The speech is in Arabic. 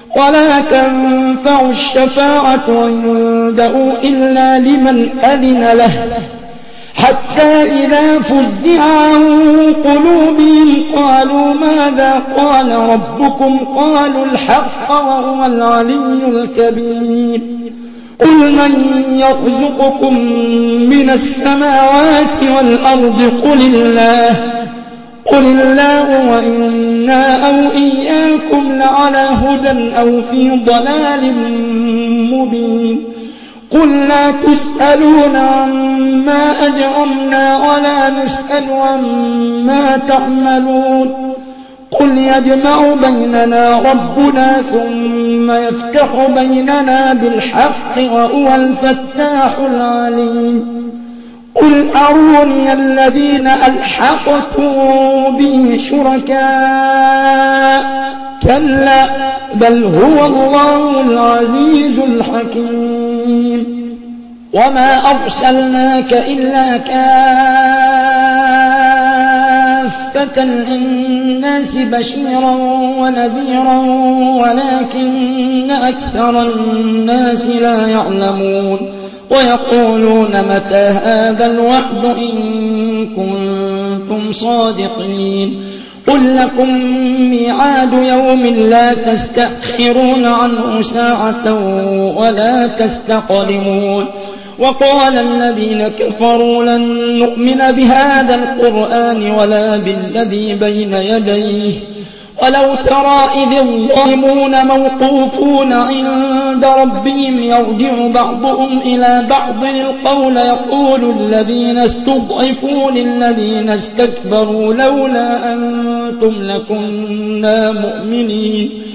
ولا تنفع الشفاعة عنده إلا لمن أذن له حتى إذا فزع عن قلوبهم قالوا ماذا قال ربكم قالوا الحق وهو العلي الكبير قل من يرزقكم من السماوات والأرض قل الله وإنا أو إياكم لعلى هدى أو في ضلال مبين قل لا تسألون عما أجرمنا ولا نسأل عما تعملون قل يجمع بيننا ربنا ثم يفتح بيننا بالحق وهو الفتاح العليم قل أروني الذين ألحقتم به شركاء كلا بل هو الله العزيز الحكيم وما أرسلناك إلا كافة للناس بشيرا ونذيرا ولكن أكثر الناس لا يعلمون ويقولون متى هذا الوعد إن كنتم صادقين قل لكم ميعاد يوم لا تستأخرون عنه ساعة ولا تستقدمون وقال الذين كفروا لن نؤمن بهذا القرآن ولا بالذي بين يديه ولو ترى إذ الظالمون موقوفون عند ربهم يرجع بعضهم إلى بعض القول يقول الذين استضعفوا للذين استكبروا لولا أنتم لكنا مؤمنين